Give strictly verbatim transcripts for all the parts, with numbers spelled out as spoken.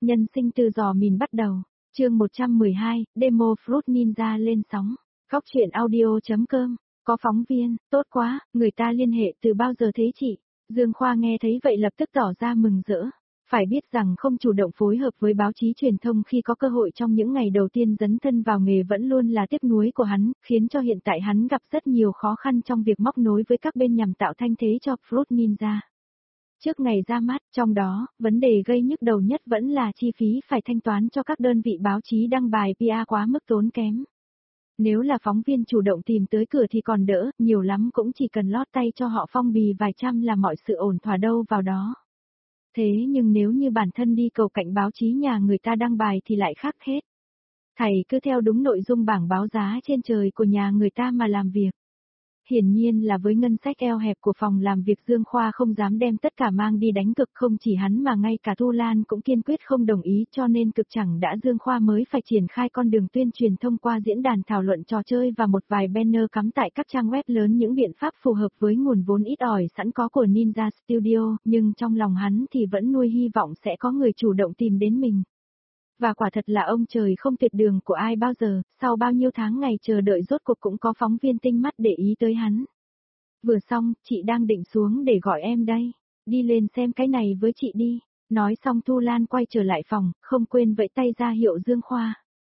Nhân sinh từ giò mìn bắt đầu, chương một trăm mười hai, demo Fruit Ninja lên sóng. Góc truyện audio.com, có phóng viên, tốt quá, người ta liên hệ từ bao giờ thế chị? Dương Khoa nghe thấy vậy lập tức tỏ ra mừng rỡ. Phải biết rằng không chủ động phối hợp với báo chí truyền thông khi có cơ hội trong những ngày đầu tiên dấn thân vào nghề vẫn luôn là tiếc nuối của hắn, khiến cho hiện tại hắn gặp rất nhiều khó khăn trong việc móc nối với các bên nhằm tạo thanh thế cho Fruit Ninja. Trước ngày ra mắt, trong đó, vấn đề gây nhức đầu nhất vẫn là chi phí phải thanh toán cho các đơn vị báo chí đăng bài pê e quá mức tốn kém. Nếu là phóng viên chủ động tìm tới cửa thì còn đỡ, nhiều lắm cũng chỉ cần lót tay cho họ phong bì vài trăm là mọi sự ổn thỏa đâu vào đó. Thế nhưng nếu như bản thân đi cầu cạnh báo chí nhà người ta đăng bài thì lại khác hết. Thầy cứ theo đúng nội dung bảng báo giá trên trời của nhà người ta mà làm việc. Hiển nhiên là với ngân sách eo hẹp của phòng làm việc Dương Khoa không dám đem tất cả mang đi đánh cược, không chỉ hắn mà ngay cả Thu Lan cũng kiên quyết không đồng ý, cho nên cực chẳng đã Dương Khoa mới phải triển khai con đường tuyên truyền thông qua diễn đàn thảo luận trò chơi và một vài banner cắm tại các trang web lớn, những biện pháp phù hợp với nguồn vốn ít ỏi sẵn có của Ninja Studio, nhưng trong lòng hắn thì vẫn nuôi hy vọng sẽ có người chủ động tìm đến mình. Và quả thật là ông trời không tuyệt đường của ai bao giờ, sau bao nhiêu tháng ngày chờ đợi rốt cuộc cũng có phóng viên tinh mắt để ý tới hắn. Vừa xong, chị đang định xuống để gọi em đây, đi lên xem cái này với chị đi. Nói xong Thu Lan quay trở lại phòng, không quên vẫy tay ra hiệu Dương Khoa.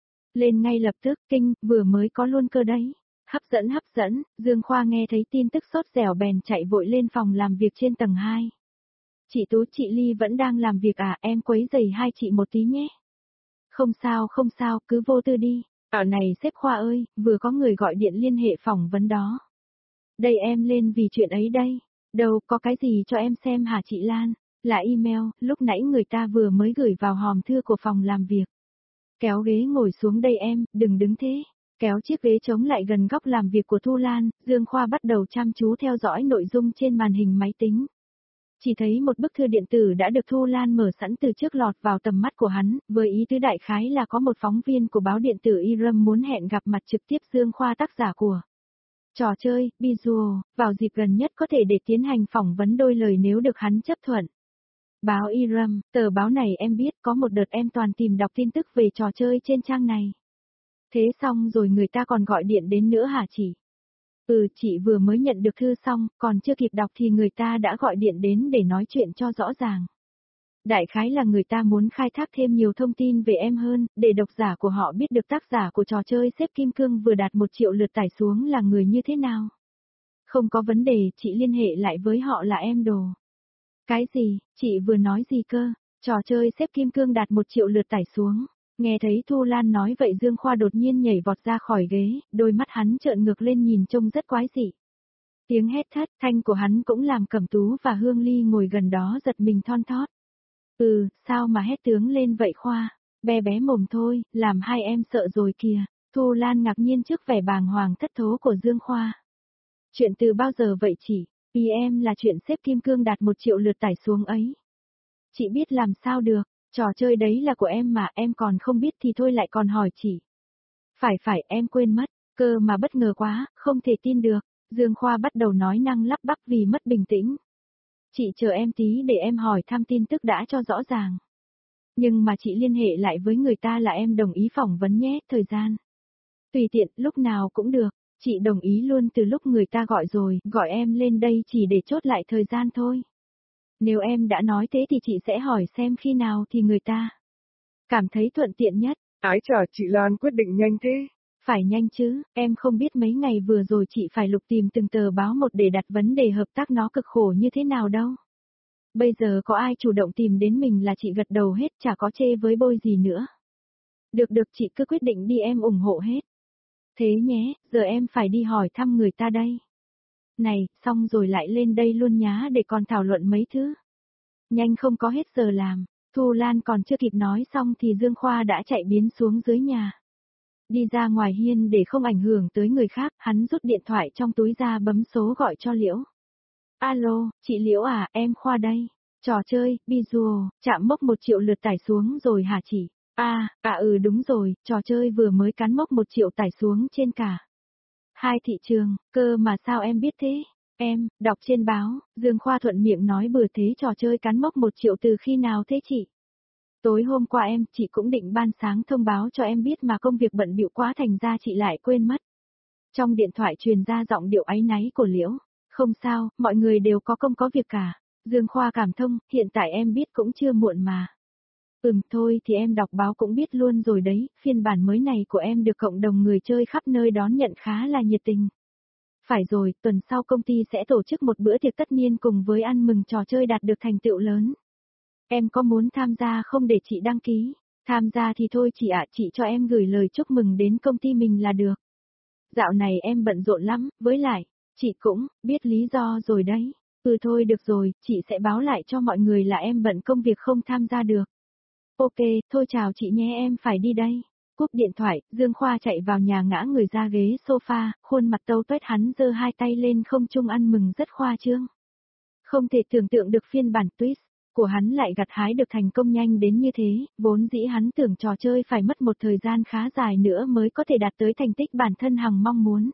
Lên ngay lập tức, kinh, vừa mới có luôn cơ đấy. Hấp dẫn hấp dẫn, Dương Khoa nghe thấy tin tức sốt dẻo bèn chạy vội lên phòng làm việc trên tầng hai. Chị Tú, chị Ly vẫn đang làm việc à, em quấy rầy hai chị một tí nhé. Không sao không sao, cứ vô tư đi. Ở này sếp Khoa ơi, vừa có người gọi điện liên hệ phỏng vấn đó. Đây em lên vì chuyện ấy đây. Đâu có cái gì cho em xem hả chị Lan? Là email, lúc nãy người ta vừa mới gửi vào hòm thư của phòng làm việc. Kéo ghế ngồi xuống đây em, đừng đứng thế. Kéo chiếc ghế trống lại gần góc làm việc của Thu Lan, Dương Khoa bắt đầu chăm chú theo dõi nội dung trên màn hình máy tính. Chỉ thấy một bức thư điện tử đã được Thu Lan mở sẵn từ trước lọt vào tầm mắt của hắn, với ý tứ đại khái là có một phóng viên của báo điện tử Iram muốn hẹn gặp mặt trực tiếp Dương Khoa, tác giả của trò chơi, Visual, vào dịp gần nhất có thể để tiến hành phỏng vấn đôi lời nếu được hắn chấp thuận. Báo Iram, tờ báo này em biết, có một đợt em toàn tìm đọc tin tức về trò chơi trên trang này. Thế xong rồi người ta còn gọi điện đến nữa hả chị? Ừ, chị vừa mới nhận được thư xong, còn chưa kịp đọc thì người ta đã gọi điện đến để nói chuyện cho rõ ràng. Đại khái là người ta muốn khai thác thêm nhiều thông tin về em hơn, để độc giả của họ biết được tác giả của trò chơi xếp kim cương vừa đạt một triệu lượt tải xuống là người như thế nào. Không có vấn đề, chị liên hệ lại với họ là em đồ. Cái gì, chị vừa nói gì cơ? Trò chơi xếp kim cương đạt một triệu lượt tải xuống. Nghe thấy Thu Lan nói vậy Dương Khoa đột nhiên nhảy vọt ra khỏi ghế, đôi mắt hắn trợn ngược lên nhìn trông rất quái dị. Tiếng hét thét thanh của hắn cũng làm Cẩm Tú và Hương Ly ngồi gần đó giật mình thon thót. Ừ, sao mà hét tướng lên vậy Khoa, bé bé mồm thôi, làm hai em sợ rồi kìa. Thu Lan ngạc nhiên trước vẻ bàng hoàng thất thố của Dương Khoa. Chuyện từ bao giờ vậy chị? Ý em là chuyện xếp kim cương đạt một triệu lượt tải xuống ấy. Chị biết làm sao được. Trò chơi đấy là của em mà, em còn không biết thì thôi lại còn hỏi chị. Phải phải, em quên mất, cơ mà bất ngờ quá, không thể tin được. Dương Khoa bắt đầu nói năng lắp bắp vì mất bình tĩnh. Chị chờ em tí để em hỏi thăm tin tức đã cho rõ ràng. Nhưng mà chị liên hệ lại với người ta là em đồng ý phỏng vấn nhé, thời gian. Tùy tiện, lúc nào cũng được, chị đồng ý luôn từ lúc người ta gọi rồi, gọi em lên đây chỉ để chốt lại thời gian thôi. Nếu em đã nói thế thì chị sẽ hỏi xem khi nào thì người ta cảm thấy thuận tiện nhất. Ái chà, chị Lan quyết định nhanh thế. Phải nhanh chứ, em không biết mấy ngày vừa rồi chị phải lục tìm từng tờ báo một để đặt vấn đề hợp tác nó cực khổ như thế nào đâu. Bây giờ có ai chủ động tìm đến mình là chị gật đầu hết, chả có chê với bôi gì nữa. Được được, chị cứ quyết định đi, em ủng hộ hết. Thế nhé, giờ em phải đi hỏi thăm người ta đây. Này, xong rồi lại lên đây luôn nhá để còn thảo luận mấy thứ. Nhanh không có hết giờ làm. Thu Lan còn chưa kịp nói xong thì Dương Khoa đã chạy biến xuống dưới nhà. Đi ra ngoài hiên để không ảnh hưởng tới người khác, hắn rút điện thoại trong túi ra bấm số gọi cho Liễu. Alo, chị Liễu à, em Khoa đây. Trò chơi, Visual, chạm mốc một triệu lượt tải xuống rồi hả chị? À, à ừ đúng rồi, trò chơi vừa mới cán mốc một triệu tải xuống trên cả hai thị trường, cơ mà sao em biết thế? Em, đọc trên báo, Dương Khoa thuận miệng nói bừa thế. Trò chơi cán mốc một triệu từ khi nào thế chị? Tối hôm qua em, chị cũng định ban sáng thông báo cho em biết mà công việc bận bịu quá thành ra chị lại quên mất. Trong điện thoại truyền ra giọng điệu áy náy của Liễu. Không sao, mọi người đều có công có việc cả. Dương Khoa cảm thông, hiện tại em biết cũng chưa muộn mà. Ừm, thôi thì em đọc báo cũng biết luôn rồi đấy, phiên bản mới này của em được cộng đồng người chơi khắp nơi đón nhận khá là nhiệt tình. Phải rồi, tuần sau công ty sẽ tổ chức một bữa tiệc tất niên cùng với ăn mừng trò chơi đạt được thành tựu lớn. Em có muốn tham gia không để chị đăng ký? Tham gia thì thôi chị ạ, chị cho em gửi lời chúc mừng đến công ty mình là được. Dạo này em bận rộn lắm, với lại, chị cũng, biết lý do rồi đấy. Ừ thôi được rồi, chị sẽ báo lại cho mọi người là em bận công việc không tham gia được. Ok, thôi chào chị nhé, em phải đi đây. Cúp điện thoại, Dương Khoa chạy vào nhà ngã người ra ghế sofa, khuôn mặt tâu tuét, hắn giơ hai tay lên không trung ăn mừng rất khoa trương. Không thể tưởng tượng được phiên bản twist của hắn lại gặt hái được thành công nhanh đến như thế, vốn dĩ hắn tưởng trò chơi phải mất một thời gian khá dài nữa mới có thể đạt tới thành tích bản thân hằng mong muốn.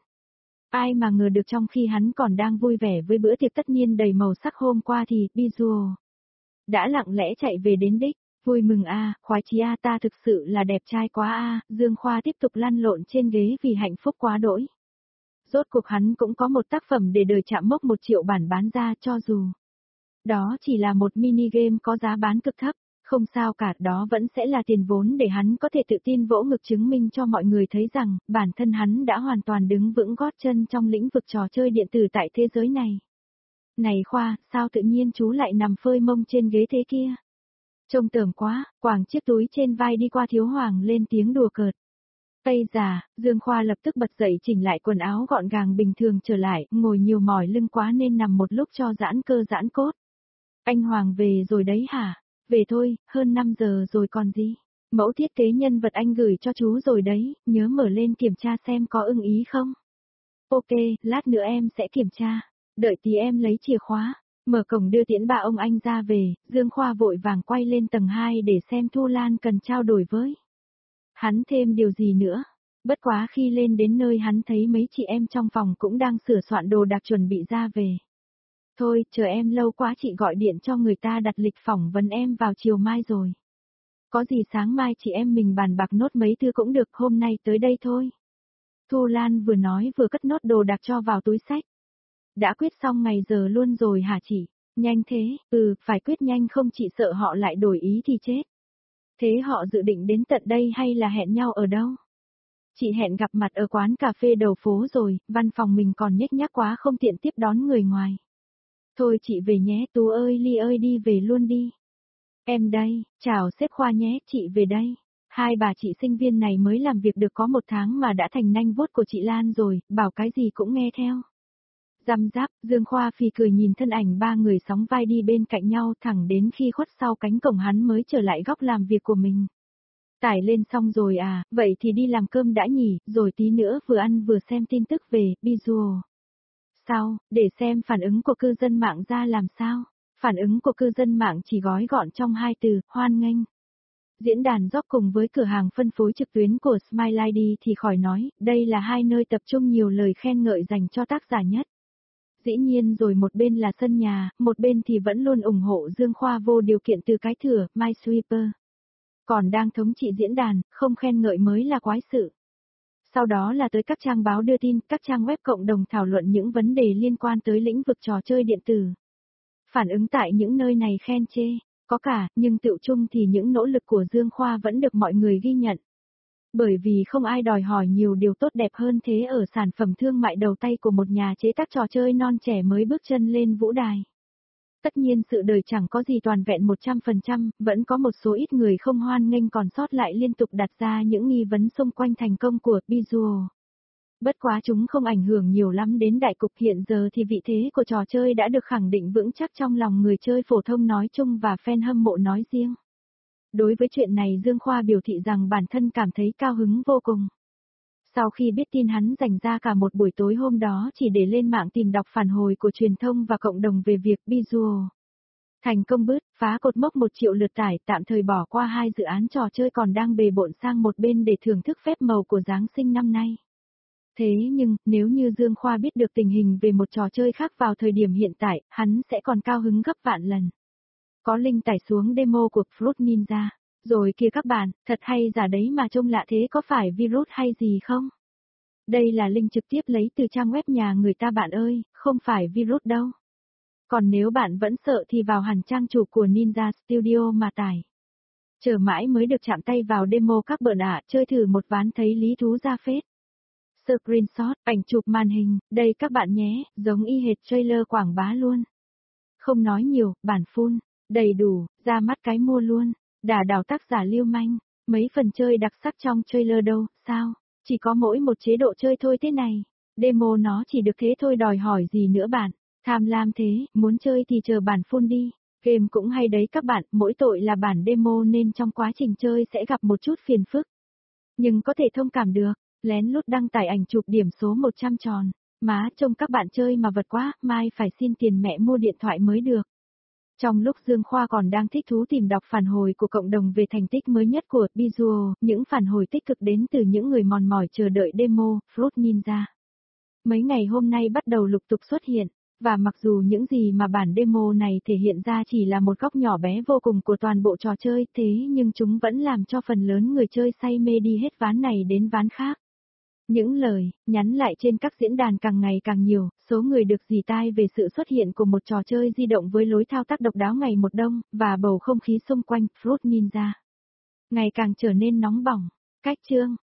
Ai mà ngờ được trong khi hắn còn đang vui vẻ với bữa tiệc tất niên đầy màu sắc hôm qua thì, Bizuo đã lặng lẽ chạy về đến đích. Vui mừng a, khoái chí a, ta thực sự là đẹp trai quá a, Dương Khoa tiếp tục lăn lộn trên ghế vì hạnh phúc quá đỗi. Rốt cuộc hắn cũng có một tác phẩm để đời chạm mốc một triệu bản bán ra, cho dù đó chỉ là một mini game có giá bán cực thấp, không sao cả, đó vẫn sẽ là tiền vốn để hắn có thể tự tin vỗ ngực chứng minh cho mọi người thấy rằng, bản thân hắn đã hoàn toàn đứng vững gót chân trong lĩnh vực trò chơi điện tử tại thế giới này. Này Khoa, sao tự nhiên chú lại nằm phơi mông trên ghế thế kia? Trông tởm quá, quàng chiếc túi trên vai đi qua, Thiếu Hoàng lên tiếng đùa cợt. Ây già, Dương Khoa lập tức bật dậy chỉnh lại quần áo gọn gàng bình thường trở lại, ngồi nhiều mỏi lưng quá nên nằm một lúc cho giãn cơ giãn cốt. Anh Hoàng về rồi đấy hả? Về thôi, hơn năm giờ rồi còn gì. Mẫu thiết kế nhân vật anh gửi cho chú rồi đấy, nhớ mở lên kiểm tra xem có ưng ý không. Ok, lát nữa em sẽ kiểm tra. Đợi tí em lấy chìa khóa. Mở cổng đưa tiễn ba ông anh ra về, Dương Khoa vội vàng quay lên tầng hai để xem Thu Lan cần trao đổi với hắn thêm điều gì nữa. Bất quá khi lên đến nơi hắn thấy mấy chị em trong phòng cũng đang sửa soạn đồ đạc chuẩn bị ra về. Thôi, chờ em lâu quá, chị gọi điện cho người ta đặt lịch phỏng vấn em vào chiều mai rồi. Có gì sáng mai chị em mình bàn bạc nốt mấy thứ cũng được, hôm nay tới đây thôi. Thu Lan vừa nói vừa cất nốt đồ đạc cho vào túi xách. Đã quyết xong ngày giờ luôn rồi hả chị? Nhanh thế, ừ, phải quyết nhanh không chị sợ họ lại đổi ý thì chết. Thế họ dự định đến tận đây hay là hẹn nhau ở đâu? Chị hẹn gặp mặt ở quán cà phê đầu phố rồi, văn phòng mình còn nhếch nhác quá không tiện tiếp đón người ngoài. Thôi chị về nhé, Tú ơi, Ly ơi, đi về luôn đi. Em đây, chào sếp Khoa nhé, chị về đây. Hai bà chị sinh viên này mới làm việc được có một tháng mà đã thành nanh vuốt của chị Lan rồi, bảo cái gì cũng nghe theo. Răm rắp, Dương Khoa phì cười nhìn thân ảnh ba người sóng vai đi bên cạnh nhau thẳng đến khi khuất sau cánh cổng hắn mới trở lại góc làm việc của mình. Tải lên xong rồi à, vậy thì đi làm cơm đã nhỉ, rồi tí nữa vừa ăn vừa xem tin tức về, Bizuo. Sao, để xem phản ứng của cư dân mạng ra làm sao? Phản ứng của cư dân mạng chỉ gói gọn trong hai từ, hoan nghênh. Diễn đàn Job cùng với cửa hàng phân phối trực tuyến của Smile i đê thì khỏi nói, đây là hai nơi tập trung nhiều lời khen ngợi dành cho tác giả nhất. Dĩ nhiên rồi, một bên là sân nhà, một bên thì vẫn luôn ủng hộ Dương Khoa vô điều kiện từ cái thửa, MySweeper. Còn đang thống trị diễn đàn, không khen ngợi mới là quái sự. Sau đó là tới các trang báo đưa tin, các trang web cộng đồng thảo luận những vấn đề liên quan tới lĩnh vực trò chơi điện tử. Phản ứng tại những nơi này khen chê, có cả, nhưng tựu chung thì những nỗ lực của Dương Khoa vẫn được mọi người ghi nhận. Bởi vì không ai đòi hỏi nhiều điều tốt đẹp hơn thế ở sản phẩm thương mại đầu tay của một nhà chế tác trò chơi non trẻ mới bước chân lên vũ đài. Tất nhiên sự đời chẳng có gì toàn vẹn một trăm phần trăm, vẫn có một số ít người không hoan nghênh còn sót lại liên tục đặt ra những nghi vấn xung quanh thành công của Bizuo. Bất quá chúng không ảnh hưởng nhiều lắm đến đại cục, hiện giờ thì vị thế của trò chơi đã được khẳng định vững chắc trong lòng người chơi phổ thông nói chung và fan hâm mộ nói riêng. Đối với chuyện này Dương Khoa biểu thị rằng bản thân cảm thấy cao hứng vô cùng. Sau khi biết tin hắn dành ra cả một buổi tối hôm đó chỉ để lên mạng tìm đọc phản hồi của truyền thông và cộng đồng về việc Bizuo thành công bứt phá cột mốc một triệu lượt tải, tạm thời bỏ qua hai dự án trò chơi còn đang bề bộn sang một bên để thưởng thức phép màu của Giáng sinh năm nay. Thế nhưng, nếu như Dương Khoa biết được tình hình về một trò chơi khác vào thời điểm hiện tại, hắn sẽ còn cao hứng gấp vạn lần. Có link tải xuống demo của Fruit Ninja. Rồi kìa các bạn, thật hay giả đấy mà trông lạ thế, có phải virus hay gì không? Đây là link trực tiếp lấy từ trang web nhà người ta bạn ơi, không phải virus đâu. Còn nếu bạn vẫn sợ thì vào hẳn trang chủ của Ninja Studio mà tải. Chờ mãi mới được chạm tay vào demo các bạn ạ, chơi thử một ván thấy lý thú ra phết. Screenshot, ảnh chụp màn hình, đây các bạn nhé, giống y hệt trailer quảng bá luôn. Không nói nhiều, bản full, đầy đủ, ra mắt cái mua luôn. Đả đảo tác giả lưu manh, mấy phần chơi đặc sắc trong trailer đâu, sao? Chỉ có mỗi một chế độ chơi thôi thế này. Demo nó chỉ được thế thôi, đòi hỏi gì nữa bạn? Tham lam thế, muốn chơi thì chờ bản full đi. Game cũng hay đấy các bạn, mỗi tội là bản demo nên trong quá trình chơi sẽ gặp một chút phiền phức. Nhưng có thể thông cảm được, lén lút đăng tải ảnh chụp điểm số một trăm tròn. Má trông các bạn chơi mà vật quá, mai phải xin tiền mẹ mua điện thoại mới được. Trong lúc Dương Khoa còn đang thích thú tìm đọc phản hồi của cộng đồng về thành tích mới nhất của Visual, những phản hồi tích cực đến từ những người mòn mỏi chờ đợi demo, Fruit Ninja. Mấy ngày hôm nay bắt đầu lục tục xuất hiện, và mặc dù những gì mà bản demo này thể hiện ra chỉ là một góc nhỏ bé vô cùng của toàn bộ trò chơi, thế nhưng chúng vẫn làm cho phần lớn người chơi say mê đi hết ván này đến ván khác. Những lời, nhắn lại trên các diễn đàn càng ngày càng nhiều, số người được dì tai về sự xuất hiện của một trò chơi di động với lối thao tác độc đáo ngày một đông, và bầu không khí xung quanh Fruit Ninja ngày càng trở nên nóng bỏng. Cách chương